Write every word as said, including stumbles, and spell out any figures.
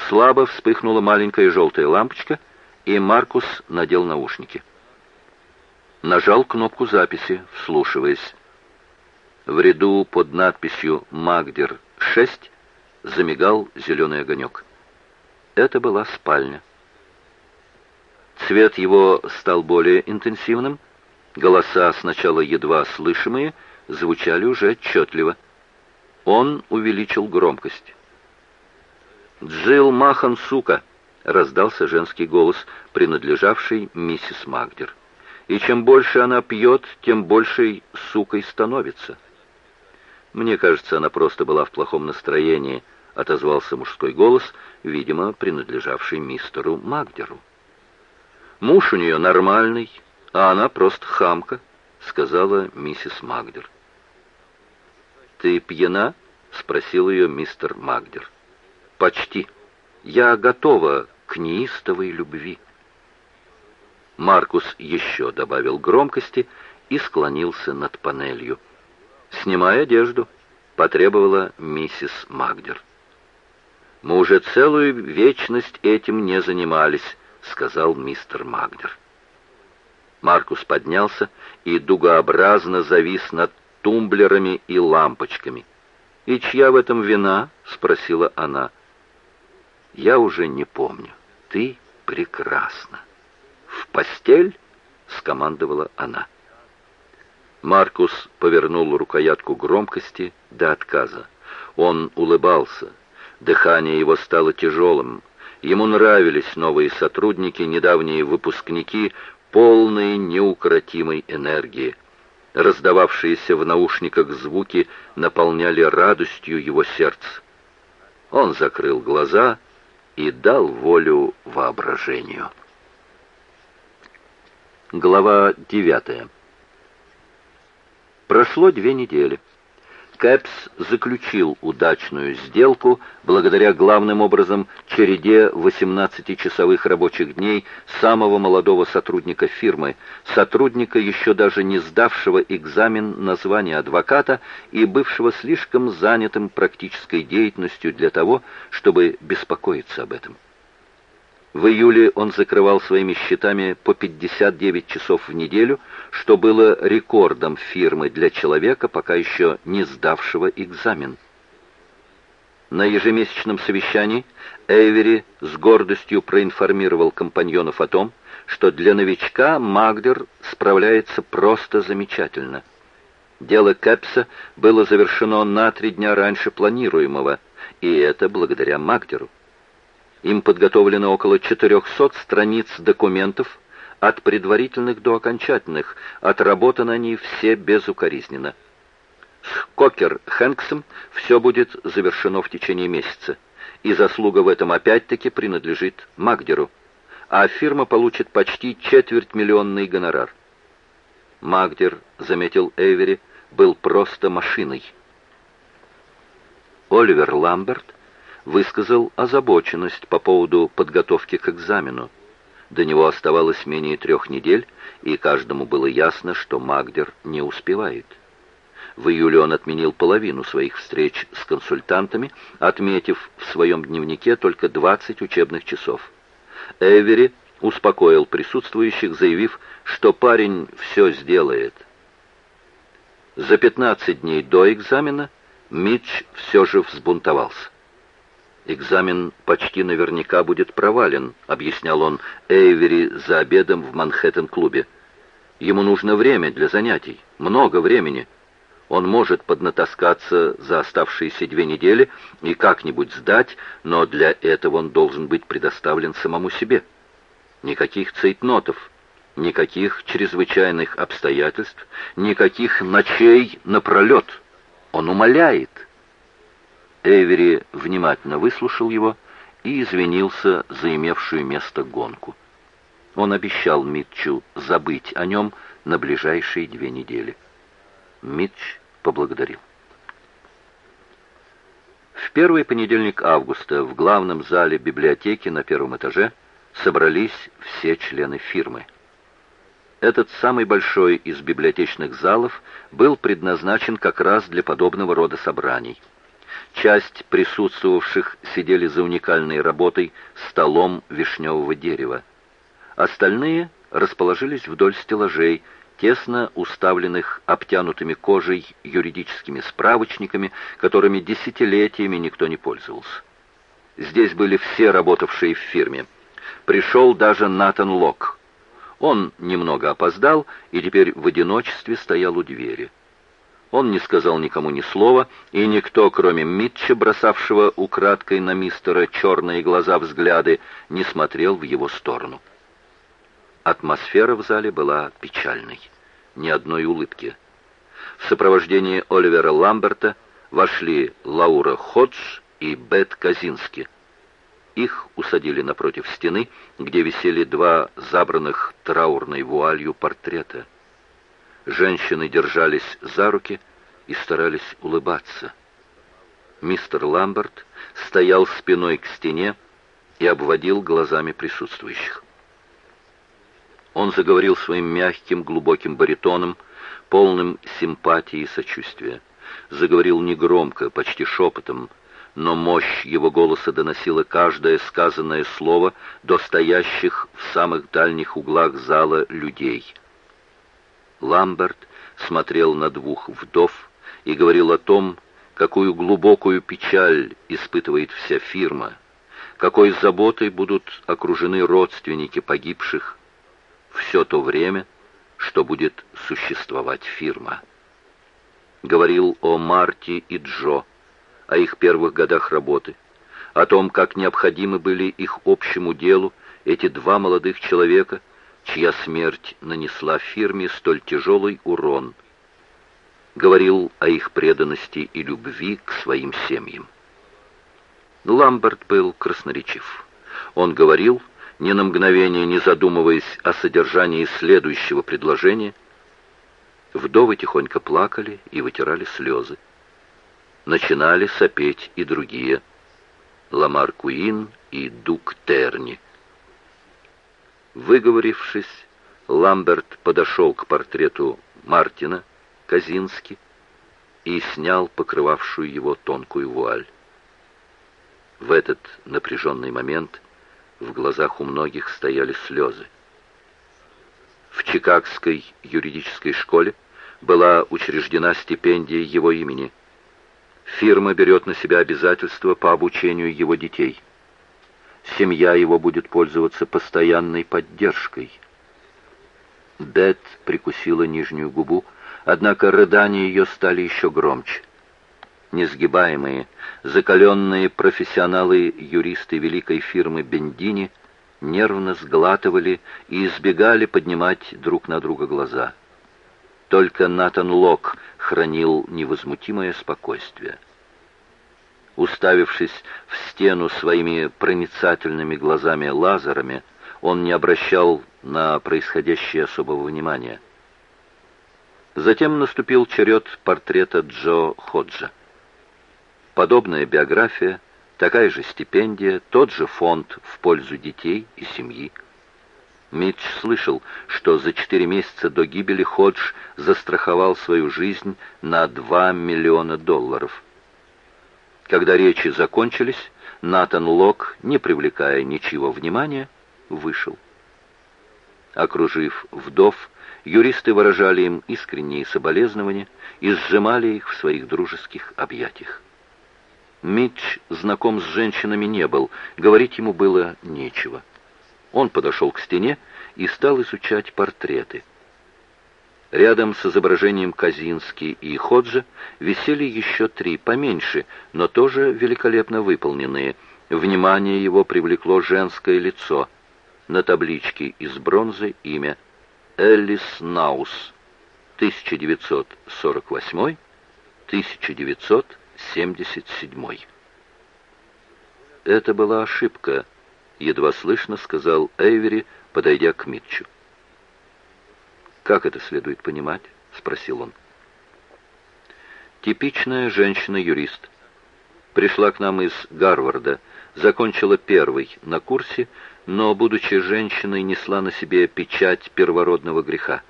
Слабо вспыхнула маленькая желтая лампочка, и Маркус надел наушники. Нажал кнопку записи, вслушиваясь. В ряду под надписью «Магдер шесть» замигал зеленый огонек. Это была спальня. Цвет его стал более интенсивным. Голоса, сначала едва слышимые, звучали уже отчетливо. Он увеличил громкость. «Джилл Махан, сука!» — раздался женский голос, принадлежавший миссис Магдер. «И чем больше она пьет, тем большей сукой становится». «Мне кажется, она просто была в плохом настроении», — отозвался мужской голос, видимо, принадлежавший мистеру Магдеру. «Муж у нее нормальный, а она просто хамка», — сказала миссис Магдер. «Ты пьяна?» — спросил ее мистер Магдер. «Почти. Я готова к неистовой любви». Маркус еще добавил громкости и склонился над панелью. «Снимай одежду», — потребовала миссис Магдер. «Мы уже целую вечность этим не занимались», — сказал мистер Магдер. Маркус поднялся и дугообразно завис над тумблерами и лампочками. «И чья в этом вина?» — спросила она. «Я уже не помню. Ты прекрасна». «В постель?» — скомандовала она. Маркус повернул рукоятку громкости до отказа. Он улыбался. Дыхание его стало тяжелым. Ему нравились новые сотрудники, недавние выпускники, полные неукротимой энергии. Раздававшиеся в наушниках звуки наполняли радостью его сердце. Он закрыл глаза и дал волю воображению. Глава девятая. Прошло две недели. Кэпс заключил удачную сделку благодаря главным образом череде восемнадцатичасовых рабочих дней самого молодого сотрудника фирмы, сотрудника, еще даже не сдавшего экзамен на звание адвоката и бывшего слишком занятым практической деятельностью для того, чтобы беспокоиться об этом. В июле он закрывал своими счетами по пятьдесят девять часов в неделю, что было рекордом фирмы для человека, пока еще не сдавшего экзамен. На ежемесячном совещании Эйвери с гордостью проинформировал компаньонов о том, что для новичка Магдер справляется просто замечательно. Дело Кэпса было завершено на три дня раньше планируемого, и это благодаря Магдеру. Им подготовлено около четырехсот страниц документов, от предварительных до окончательных, отработаны они все безукоризненно. С Кокер Хэнксом все будет завершено в течение месяца, и заслуга в этом опять-таки принадлежит Магдеру, а фирма получит почти четвертьмиллионный гонорар. Магдер, заметил Эйвери, был просто машиной. Оливер Ламберт высказал озабоченность по поводу подготовки к экзамену. До него оставалось менее трех недель, и каждому было ясно, что Магдер не успевает. В июле он отменил половину своих встреч с консультантами, отметив в своем дневнике только двадцать учебных часов. Эйвери успокоил присутствующих, заявив, что парень все сделает. За пятнадцать дней до экзамена Митч все же взбунтовался. «Экзамен почти наверняка будет провален», — объяснял он Эйвери за обедом в Манхэттен-клубе. «Ему нужно время для занятий, много времени. Он может поднатаскаться за оставшиеся две недели и как-нибудь сдать, но для этого он должен быть предоставлен самому себе. Никаких цейтнотов, никаких чрезвычайных обстоятельств, никаких ночей напролет. Он умоляет». Эйвери внимательно выслушал его и извинился за имевшую место гонку. Он обещал Митчу забыть о нем на ближайшие две недели. Митч поблагодарил. В первый понедельник августа в главном зале библиотеки на первом этаже собрались все члены фирмы. Этот самый большой из библиотечных залов был предназначен как раз для подобного рода собраний. Часть присутствовавших сидели за уникальной работой столом вишневого дерева. Остальные расположились вдоль стеллажей, тесно уставленных обтянутыми кожей юридическими справочниками, которыми десятилетиями никто не пользовался. Здесь были все работавшие в фирме. Пришел даже Натан Лок. Он немного опоздал и теперь в одиночестве стоял у двери. Он не сказал никому ни слова, и никто, кроме Митча, бросавшего украдкой на мистера черные глаза взгляды, не смотрел в его сторону. Атмосфера в зале была печальной. Ни одной улыбки. В сопровождении Оливера Ламберта вошли Лаура Ходж и Бет Казински. Их усадили напротив стены, где висели два забранных траурной вуалью портрета. Женщины держались за руки и старались улыбаться. Мистер Ламберт стоял спиной к стене и обводил глазами присутствующих. Он заговорил своим мягким, глубоким баритоном, полным симпатии и сочувствия. Заговорил негромко, почти шепотом, но мощь его голоса доносила каждое сказанное слово до стоящих в самых дальних углах зала людей. Ламберт смотрел на двух вдов и говорил о том, какую глубокую печаль испытывает вся фирма, какой заботой будут окружены родственники погибших все то время, что будет существовать фирма. Говорил о Марти и Джо, о их первых годах работы, о том, как необходимы были их общему делу эти два молодых человека, чья смерть нанесла фирме столь тяжелый урон. Говорил о их преданности и любви к своим семьям. Ламберт был красноречив. Он говорил, ни на мгновение не задумываясь о содержании следующего предложения. Вдовы тихонько плакали и вытирали слезы. Начинали сопеть и другие. Ламар Куин и Дук Терни. Выговорившись, Ламберт подошел к портрету Мартина Казински и снял покрывавшую его тонкую вуаль. В этот напряженный момент в глазах у многих стояли слезы. В Чикагской юридической школе была учреждена стипендия его имени. Фирма берет на себя обязательства по обучению его детей. Семья его будет пользоваться постоянной поддержкой. Бет прикусила нижнюю губу, однако рыдания ее стали еще громче. Несгибаемые, закаленные профессионалы-юристы великой фирмы Бендини нервно сглатывали и избегали поднимать друг на друга глаза. Только Натан Лок хранил невозмутимое спокойствие. Уставившись в стену своими проницательными глазами-лазерами, он не обращал на происходящее особого внимания. Затем наступил черед портрета Джо Ходжа. Подобная биография, такая же стипендия, тот же фонд в пользу детей и семьи. Митч слышал, что за четыре месяца до гибели Ходж застраховал свою жизнь на два миллиона долларов. Когда речи закончились, Натан Лок, не привлекая ничего внимания, вышел. Окружив вдов, юристы выражали им искренние соболезнования и сжимали их в своих дружеских объятиях. Митч знаком с женщинами не был, говорить ему было нечего. Он подошел к стене и стал изучать портреты. Рядом с изображением Казински и Ходжа висели еще три, поменьше, но тоже великолепно выполненные. Внимание его привлекло женское лицо. На табличке из бронзы имя Элис Наус, тысяча девятьсот сорок восьмой — тысяча девятьсот семьдесят седьмой. Это была ошибка, едва слышно сказал Эйвери, подойдя к Митчу. «Как это следует понимать?» — спросил он. «Типичная женщина-юрист. Пришла к нам из Гарварда, закончила первый на курсе, но, будучи женщиной, несла на себе печать первородного греха.